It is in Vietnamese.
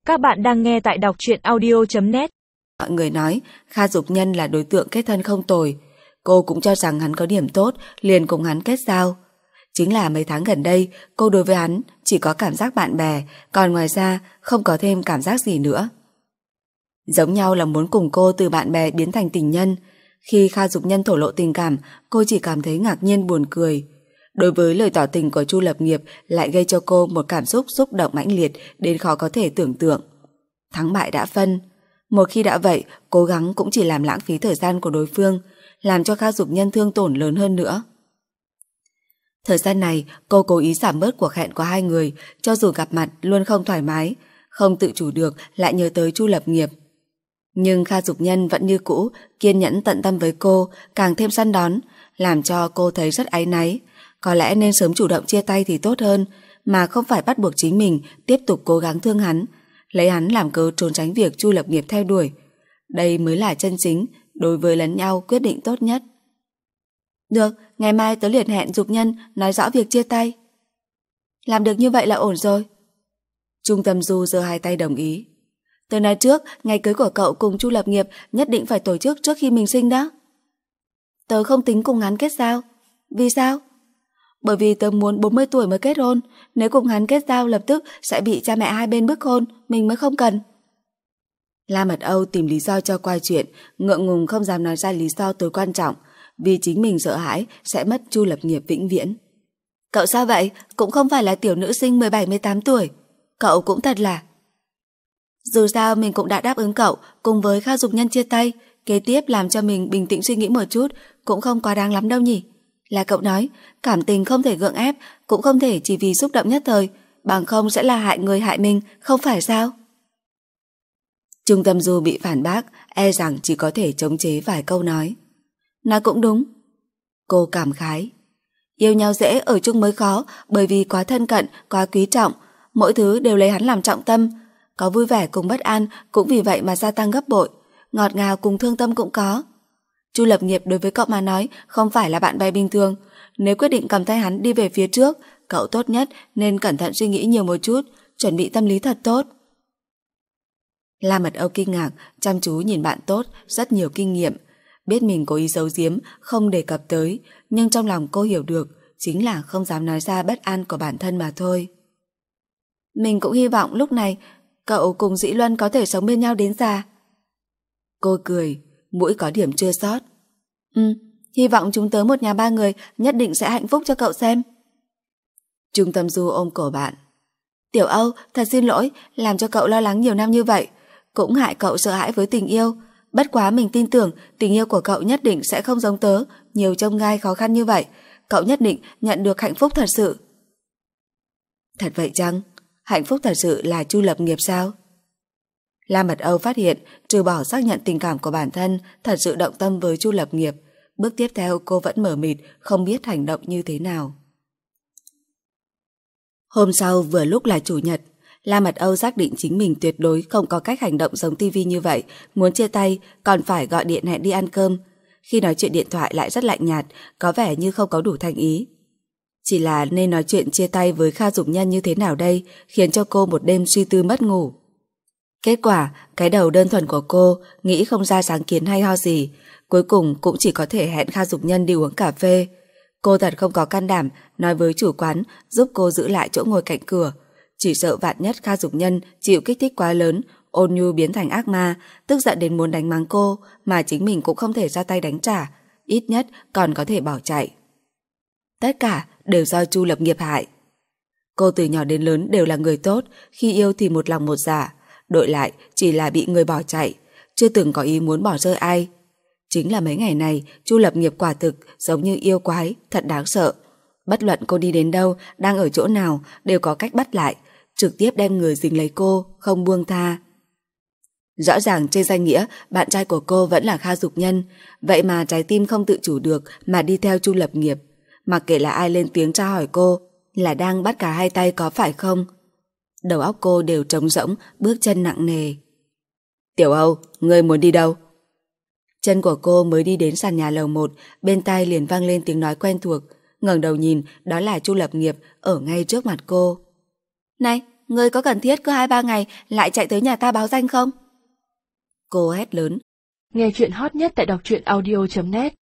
Các bạn đang nghe tại đọc truyện audio.net. Mọi người nói Kha Dục Nhân là đối tượng kết thân không tồi. Cô cũng cho rằng hắn có điểm tốt, liền cùng hắn kết giao. Chính là mấy tháng gần đây, cô đối với hắn chỉ có cảm giác bạn bè, còn ngoài ra không có thêm cảm giác gì nữa. Giống nhau là muốn cùng cô từ bạn bè biến thành tình nhân. Khi Kha Dục Nhân thổ lộ tình cảm, cô chỉ cảm thấy ngạc nhiên buồn cười. Đối với lời tỏ tình của Chu Lập Nghiệp lại gây cho cô một cảm xúc xúc động mãnh liệt đến khó có thể tưởng tượng. Thắng bại đã phân. Một khi đã vậy, cố gắng cũng chỉ làm lãng phí thời gian của đối phương, làm cho Kha Dục Nhân thương tổn lớn hơn nữa. Thời gian này, cô cố ý giảm bớt cuộc hẹn của hai người, cho dù gặp mặt luôn không thoải mái, không tự chủ được lại nhớ tới Chu Lập Nghiệp. Nhưng Kha Dục Nhân vẫn như cũ, kiên nhẫn tận tâm với cô, càng thêm săn đón, làm cho cô thấy rất áy náy. Có lẽ nên sớm chủ động chia tay thì tốt hơn, mà không phải bắt buộc chính mình tiếp tục cố gắng thương hắn, lấy hắn làm cớ trốn tránh việc Chu Lập Nghiệp theo đuổi. Đây mới là chân chính, đối với lẫn nhau quyết định tốt nhất. Được, ngày mai tớ liền hẹn Dục Nhân nói rõ việc chia tay. Làm được như vậy là ổn rồi. Trung Tâm Du giơ hai tay đồng ý. Tớ nói trước, ngày cưới của cậu cùng Chu Lập Nghiệp nhất định phải tổ chức trước khi mình sinh đó. Tớ không tính cùng hắn kết giao. Vì sao? Bởi vì tớ muốn 40 tuổi mới kết hôn. Nếu cùng hắn kết giao lập tức sẽ bị cha mẹ hai bên bức hôn, mình mới không cần. La Mật Âu tìm lý do cho qua chuyện, ngượng ngùng không dám nói ra lý do tối quan trọng, vì chính mình sợ hãi sẽ mất Chu Lập Nghiệp vĩnh viễn. Cậu sao vậy? Cũng không phải là tiểu nữ sinh 17-18 tuổi. Cậu cũng thật là... Dù sao mình cũng đã đáp ứng cậu cùng với Kha Dục Nhân chia tay, kế tiếp làm cho mình bình tĩnh suy nghĩ một chút cũng không quá đáng lắm đâu nhỉ. Là cậu nói, cảm tình không thể gượng ép, cũng không thể chỉ vì xúc động nhất thời, bằng không sẽ là hại người hại mình, không phải sao? Trung Tâm Du bị phản bác, e rằng chỉ có thể chống chế vài câu nói. Nói cũng đúng. Cô cảm khái. Yêu nhau dễ, ở chung mới khó, bởi vì quá thân cận, quá quý trọng, mỗi thứ đều lấy hắn làm trọng tâm. Có vui vẻ cùng bất an cũng vì vậy mà gia tăng gấp bội, ngọt ngào cùng thương tâm cũng có. Chu Lập Nghiệp đối với cậu mà nói không phải là bạn bè bình thường. Nếu quyết định cầm tay hắn đi về phía trước, cậu tốt nhất nên cẩn thận suy nghĩ nhiều một chút, chuẩn bị tâm lý thật tốt. La Mật Âu kinh ngạc, chăm chú nhìn bạn tốt, rất nhiều kinh nghiệm. Biết mình cố ý giấu giếm, không đề cập tới, nhưng trong lòng cô hiểu được, chính là không dám nói ra bất an của bản thân mà thôi. Mình cũng hy vọng lúc này cậu cùng Dĩ Luân có thể sống bên nhau đến già. Cô cười, mũi có điểm chua xót. Hy vọng chúng tớ một nhà ba người nhất định sẽ hạnh phúc cho cậu xem. Trung Tâm Du ôm cổ bạn. Tiểu Âu, thật xin lỗi, làm cho cậu lo lắng nhiều năm như vậy, cũng hại cậu sợ hãi với tình yêu. Bất quá mình tin tưởng tình yêu của cậu nhất định sẽ không giống tớ, nhiều chông gai khó khăn như vậy. Cậu nhất định nhận được hạnh phúc thật sự. Thật vậy chăng? Hạnh phúc thật sự là Chu Lập Nghiệp sao? La Mật Âu phát hiện trừ bỏ xác nhận tình cảm của bản thân thật sự động tâm với Chu Lập Nghiệp, bước tiếp theo cô vẫn mờ mịt, không biết hành động như thế nào. Hôm sau vừa lúc là chủ nhật, La Mật Âu xác định chính mình tuyệt đối không có cách hành động giống TV như vậy, muốn chia tay còn phải gọi điện hẹn đi ăn cơm. Khi nói chuyện điện thoại lại rất lạnh nhạt, có vẻ như không có đủ thành ý. Chỉ là nên nói chuyện chia tay với Kha Dục Nhân như thế nào đây, khiến cho cô một đêm suy tư mất ngủ. Kết quả, cái đầu đơn thuần của cô nghĩ không ra sáng kiến hay ho gì, cuối cùng cũng chỉ có thể hẹn Kha Dục Nhân đi uống cà phê. Cô thật không có can đảm nói với chủ quán giúp cô giữ lại chỗ ngồi cạnh cửa, chỉ sợ vạn nhất Kha Dục Nhân chịu kích thích quá lớn, ôn nhu biến thành ác ma, tức giận đến muốn đánh mắng cô, mà chính mình cũng không thể ra tay đánh trả, ít nhất còn có thể bỏ chạy. Tất cả đều do Chu Lập Nghiệp hại. Cô từ nhỏ đến lớn đều là người tốt, khi yêu thì một lòng một dạ, đổi lại chỉ là bị người bỏ chạy, chưa từng có ý muốn bỏ rơi ai. Chính là mấy ngày này, Chu Lập Nghiệp quả thực giống như yêu quái, thật đáng sợ. Bất luận cô đi đến đâu, đang ở chỗ nào, đều có cách bắt lại, trực tiếp đem người dính lấy cô, không buông tha. Rõ ràng trên danh nghĩa, bạn trai của cô vẫn là Kha Dục Nhân, vậy mà trái tim không tự chủ được mà đi theo Chu Lập Nghiệp. Mặc kệ là ai lên tiếng tra hỏi cô, là đang bắt cả hai tay có phải không? Đầu óc cô đều trống rỗng, bước chân nặng nề. Tiểu Âu, ngươi muốn đi đâu? Chân của cô mới đi đến sàn nhà lầu 1, bên tai liền vang lên tiếng nói quen thuộc. Ngẩng đầu nhìn, đó là Chu Lập Nghiệp ở ngay trước mặt cô. Này, ngươi có cần thiết cứ 2-3 ngày lại chạy tới nhà ta báo danh không? Cô hét lớn. Nghe chuyện hot nhất tại đọc truyện audio.net